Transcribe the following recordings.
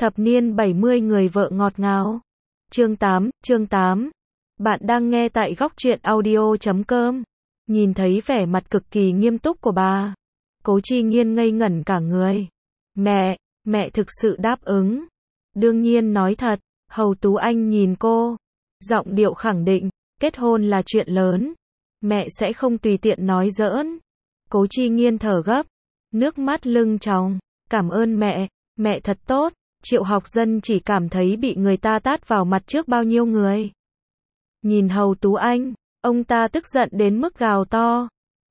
Thập niên 70 người vợ ngọt ngào. Chương 8. Bạn đang nghe tại góc truyện audio.com. Nhìn thấy vẻ mặt cực kỳ nghiêm túc của bà, Cố Chi Nghiên ngây ngẩn cả người. Mẹ thực sự đáp ứng. Đương nhiên nói thật. Hầu Tú Anh nhìn cô, giọng điệu khẳng định, kết hôn là chuyện lớn. Mẹ sẽ không tùy tiện nói giỡn. Cố Chi Nghiên thở gấp, nước mắt lưng tròng. Cảm ơn mẹ thật tốt. Triệu Học Dân chỉ cảm thấy bị người ta tát vào mặt trước bao nhiêu người. Nhìn Hầu Tú Anh, ông ta tức giận đến mức gào to.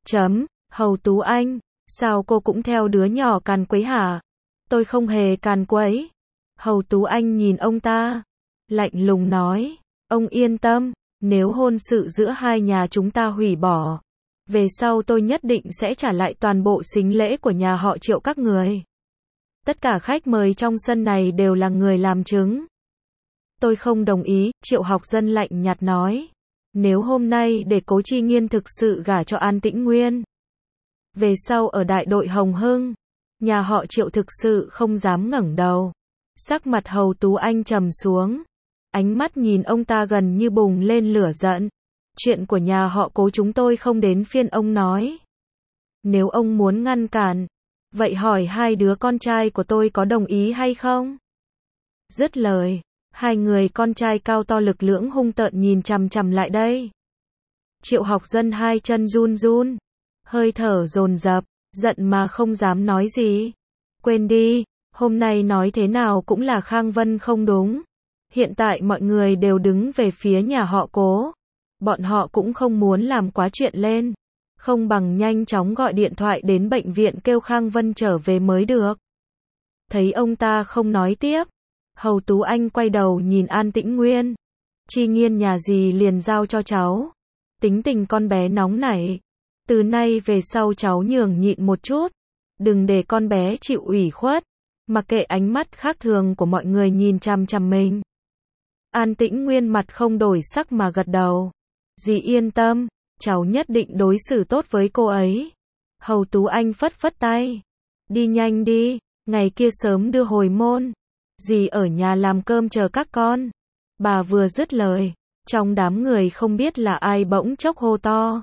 Hầu Tú Anh, sao cô cũng theo đứa nhỏ càn quấy hả? Tôi không hề càn quấy. Hầu Tú Anh nhìn ông ta, lạnh lùng nói, ông yên tâm, nếu hôn sự giữa hai nhà chúng ta hủy bỏ, về sau tôi nhất định sẽ trả lại toàn bộ sính lễ của nhà họ Triệu các người. Tất cả khách mời trong sân này đều là người làm chứng. Tôi không đồng ý, Triệu Học Dân lạnh nhạt nói. Nếu hôm nay để Cố Chi Nghiên thực sự gả cho An Tĩnh Nguyên, về sau ở đại đội Hồng Hưng, nhà họ Triệu thực sự không dám ngẩng đầu. Sắc mặt Hầu Tú Anh trầm xuống, ánh mắt nhìn ông ta gần như bùng lên lửa giận. Chuyện của nhà họ Cố chúng tôi không đến phiên ông nói. Nếu ông muốn ngăn cản, vậy hỏi hai đứa con trai của tôi có đồng ý hay không? Dứt lời, hai người con trai cao to lực lưỡng hung tợn nhìn chằm chằm lại đây. Triệu Học Dân hai chân run run, hơi thở dồn dập, giận mà không dám nói gì. Quên đi, hôm nay nói thế nào cũng là Khang Vân không đúng. Hiện tại mọi người đều đứng về phía nhà họ Cố. Bọn họ cũng không muốn làm quá chuyện lên. Không bằng nhanh chóng gọi điện thoại đến bệnh viện kêu Khang Vân trở về mới được. Thấy ông ta không nói tiếp, Hầu Tú Anh quay đầu nhìn An Tĩnh Nguyên. Chi Nghiên nhà gì liền giao cho cháu. Tính tình con bé nóng nảy. Từ nay về sau cháu nhường nhịn một chút. Đừng để con bé chịu ủy khuất. Mặc kệ ánh mắt khác thường của mọi người nhìn chằm chằm mình. An Tĩnh Nguyên mặt không đổi sắc mà gật đầu. Dì yên tâm, cháu nhất định đối xử tốt với cô ấy. Hầu Tú Anh phất phất tay. Đi nhanh đi, ngày kia sớm đưa hồi môn. Dì ở nhà làm cơm chờ các con. Bà vừa dứt lời, trong đám người không biết là ai bỗng chốc hô to.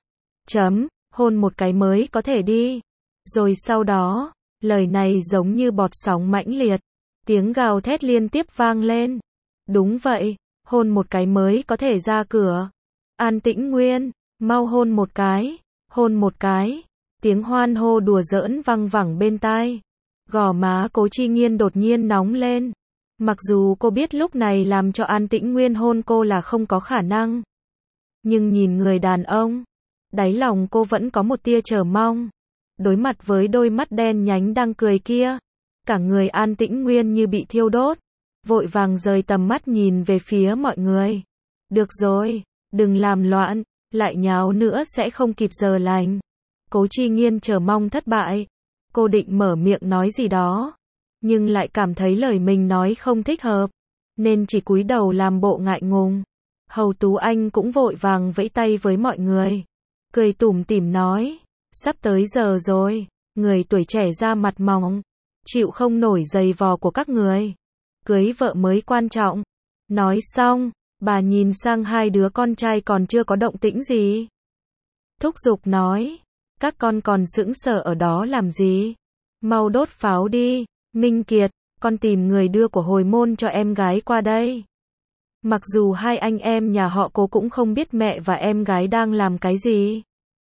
Hôn một cái mới có thể đi. Rồi sau đó, lời này giống như bọt sóng mãnh liệt. Tiếng gào thét liên tiếp vang lên. Đúng vậy, hôn một cái mới có thể ra cửa. An Tĩnh Nguyên, mau hôn một cái, hôn một cái. Tiếng hoan hô đùa giỡn văng vẳng bên tai. Gò má Cố Chi Nghiên đột nhiên nóng lên. Mặc dù cô biết lúc này làm cho An Tĩnh Nguyên hôn cô là không có khả năng. Nhưng nhìn người đàn ông, đáy lòng cô vẫn có một tia chờ mong. Đối mặt với đôi mắt đen nhánh đang cười kia, cả người An Tĩnh Nguyên như bị thiêu đốt, vội vàng rời tầm mắt nhìn về phía mọi người. Được rồi, đừng làm loạn, lại nháo nữa sẽ không kịp giờ lành. Cố Chi Nghiên chờ mong thất bại. Cô định mở miệng nói gì đó, nhưng lại cảm thấy lời mình nói không thích hợp, nên chỉ cúi đầu làm bộ ngại ngùng. Hầu Tú Anh cũng vội vàng vẫy tay với mọi người, cười tủm tỉm nói, sắp tới giờ rồi, người tuổi trẻ ra mặt mỏng, chịu không nổi giày vò của các người. Cưới vợ mới quan trọng. Nói xong, bà nhìn sang hai đứa con trai còn chưa có động tĩnh gì. Thúc giục nói, các con còn sững sờ ở đó làm gì? Mau đốt pháo đi. Minh Kiệt, con tìm người đưa của hồi môn cho em gái qua đây. Mặc dù hai anh em nhà họ Cố cũng không biết mẹ và em gái đang làm cái gì,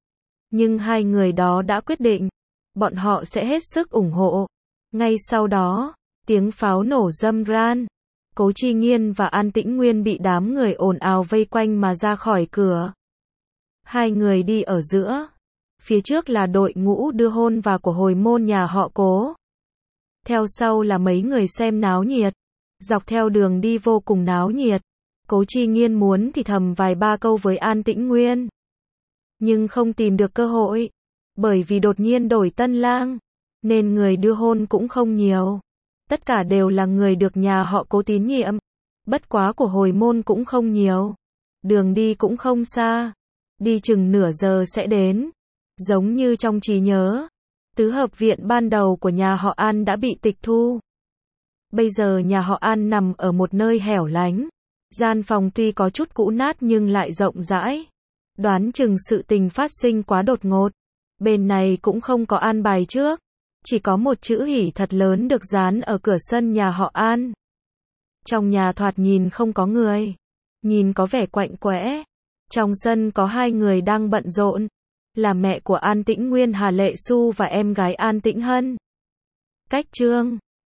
nhưng hai người đó đã quyết định, bọn họ sẽ hết sức ủng hộ. Ngay sau đó, tiếng pháo nổ râm ran. Cố Chi Nghiên và An Tĩnh Nguyên bị đám người ồn ào vây quanh mà ra khỏi cửa. Hai người đi ở giữa. Phía trước là đội ngũ đưa hôn và của hồi môn nhà họ Cố. Theo sau là mấy người xem náo nhiệt. Dọc theo đường đi vô cùng náo nhiệt. Cố Chi Nghiên muốn thì thầm vài ba câu với An Tĩnh Nguyên, nhưng không tìm được cơ hội. Bởi vì đột nhiên đổi tân lang, nên người đưa hôn cũng không nhiều. Tất cả đều là người được nhà họ Cố tín nhiệm. Bất quá của hồi môn cũng không nhiều. Đường đi cũng không xa. Đi chừng nửa giờ sẽ đến. Giống như trong trí nhớ, tứ hợp viện ban đầu của nhà họ An đã bị tịch thu. Bây giờ nhà họ An nằm ở một nơi hẻo lánh. Gian phòng tuy có chút cũ nát nhưng lại rộng rãi. Đoán chừng sự tình phát sinh quá đột ngột. Bên này cũng không có an bài trước. Chỉ có một chữ hỉ thật lớn được dán ở cửa sân nhà họ An. Trong nhà thoạt nhìn không có người. Nhìn có vẻ quạnh quẽ. Trong sân có hai người đang bận rộn. Là mẹ của An Tĩnh Nguyên Hà Lệ Xu và em gái An Tĩnh Hân. Cách chương